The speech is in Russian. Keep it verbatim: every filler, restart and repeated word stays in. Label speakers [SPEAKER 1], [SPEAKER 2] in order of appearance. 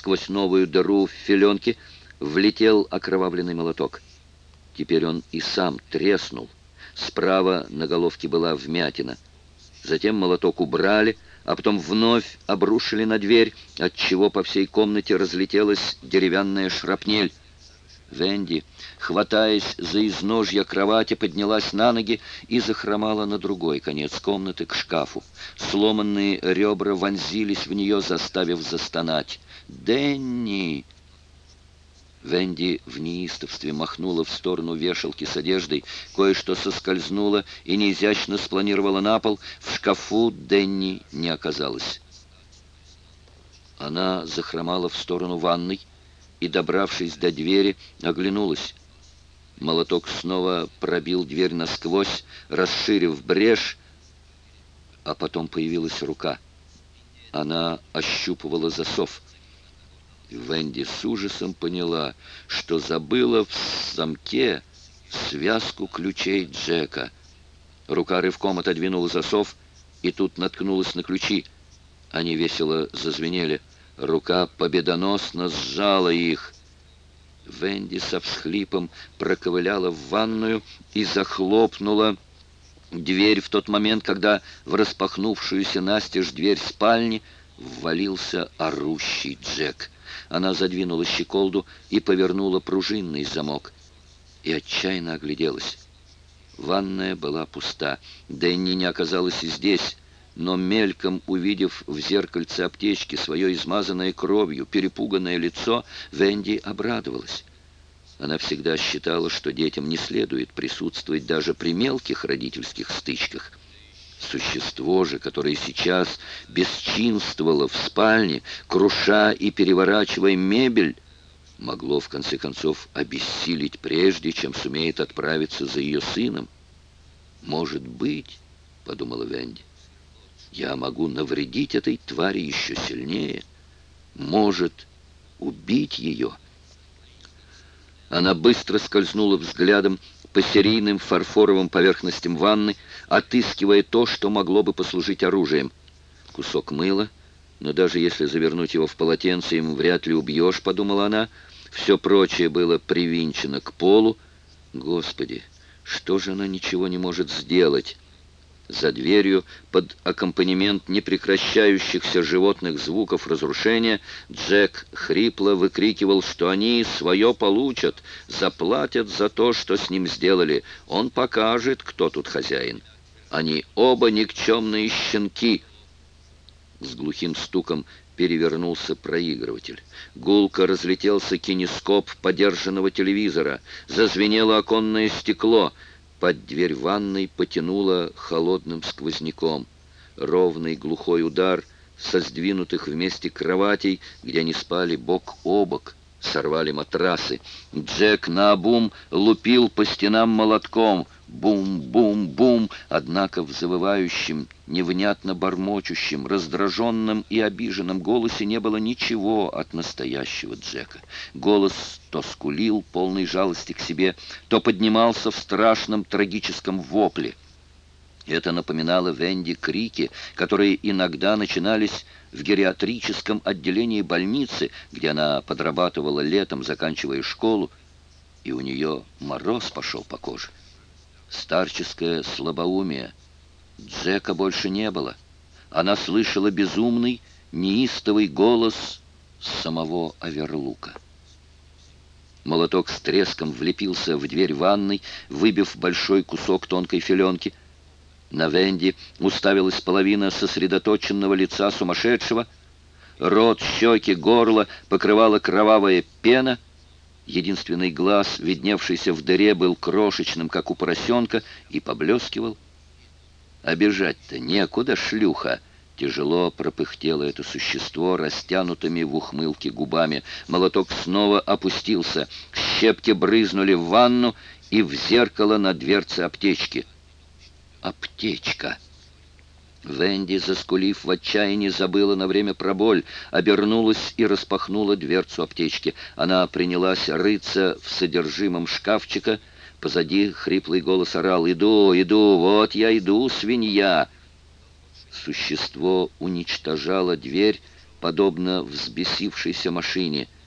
[SPEAKER 1] Сквозь новую дыру в филенке влетел окровавленный молоток. Теперь он и сам треснул. Справа на головке была вмятина. Затем молоток убрали, а потом вновь обрушили на дверь, отчего по всей комнате разлетелась деревянная шрапнель. Венди, хватаясь за изножья кровати, поднялась на ноги и захромала на другой конец комнаты к шкафу. Сломанные ребра вонзились в нее, заставив застонать. «Дэнни!» Венди в неистовстве махнула в сторону вешалки с одеждой, кое-что соскользнуло и неизящно спланировала на пол. В шкафу Дэнни не оказалось. Она захромала в сторону ванной и, добравшись до двери, оглянулась. Молоток снова пробил дверь насквозь, расширив брешь, а потом появилась рука. Она ощупывала засов. Венди с ужасом поняла, что забыла в замке связку ключей Джека. Рука рывком отодвинула засов и тут наткнулась на ключи. Они весело зазвенели. Рука победоносно сжала их. Венди со всхлипом проковыляла в ванную и захлопнула дверь в тот момент, когда в распахнувшуюся настежь дверь спальни ввалился орущий Джек. Она задвинула щеколду и повернула пружинный замок. И отчаянно огляделась. Ванная была пуста. Дэнни не оказалась и здесь. Но мельком увидев в зеркальце аптечки свое измазанное кровью, перепуганное лицо, Венди обрадовалась. Она всегда считала, что детям не следует присутствовать даже при мелких родительских стычках. Существо же, которое сейчас бесчинствовало в спальне, круша и переворачивая мебель, могло в конце концов обессилить прежде, чем сумеет отправиться за ее сыном. «Может быть, — подумала Венди, — я могу навредить этой твари еще сильнее, может, убить ее». Она быстро скользнула взглядом по серийным фарфоровым поверхностям ванны, отыскивая то, что могло бы послужить оружием. Кусок мыла, но даже если завернуть его в полотенце, им вряд ли убьешь, подумала она. Все прочее было привинчено к полу. Господи, что же она ничего не может сделать? За дверью, под аккомпанемент непрекращающихся животных звуков разрушения, Джек хрипло выкрикивал, что они свое получат, заплатят за то, что с ним сделали. Он покажет, кто тут хозяин. Они оба никчемные щенки. С глухим стуком перевернулся проигрыватель. Гулко разлетелся кинескоп подержанного телевизора. Зазвенело оконное стекло. Под дверь ванной потянуло холодным сквозняком. Ровный глухой удар со сдвинутых вместе кроватей, где они спали бок о бок, сорвали матрасы. Джек наобум лупил по стенам молотком. Бум-бум-бум, однако в завывающем, невнятно бормочущем, раздраженном и обиженном голосе не было ничего от настоящего Джека. Голос то скулил, полный жалости к себе, то поднимался в страшном трагическом вопле. Это напоминало Венди крики, которые иногда начинались в гериатрическом отделении больницы, где она подрабатывала летом, заканчивая школу, и у нее мороз пошел по коже. Старческое слабоумие. Джека больше не было. Она слышала безумный, неистовый голос самого Аверлука. Молоток с треском влепился в дверь ванной, выбив большой кусок тонкой филенки. На Венди уставилась половина сосредоточенного лица сумасшедшего. Рот, щеки, горло покрывала кровавая пена. Единственный глаз, видневшийся в дыре, был крошечным, как у поросенка, и поблескивал. «А бежать-то некуда, шлюха!» Тяжело пропыхтело это существо растянутыми в ухмылке губами. Молоток снова опустился. Щепки брызнули в ванну и в зеркало на дверце аптечки. Аптечка! Венди, заскулив в отчаянии, забыла на время про боль, обернулась и распахнула дверцу аптечки. Она принялась рыться в содержимом шкафчика. Позади хриплый голос орал: «Иду, иду, вот я иду, свинья!» Существо уничтожало дверь, подобно взбесившейся машине.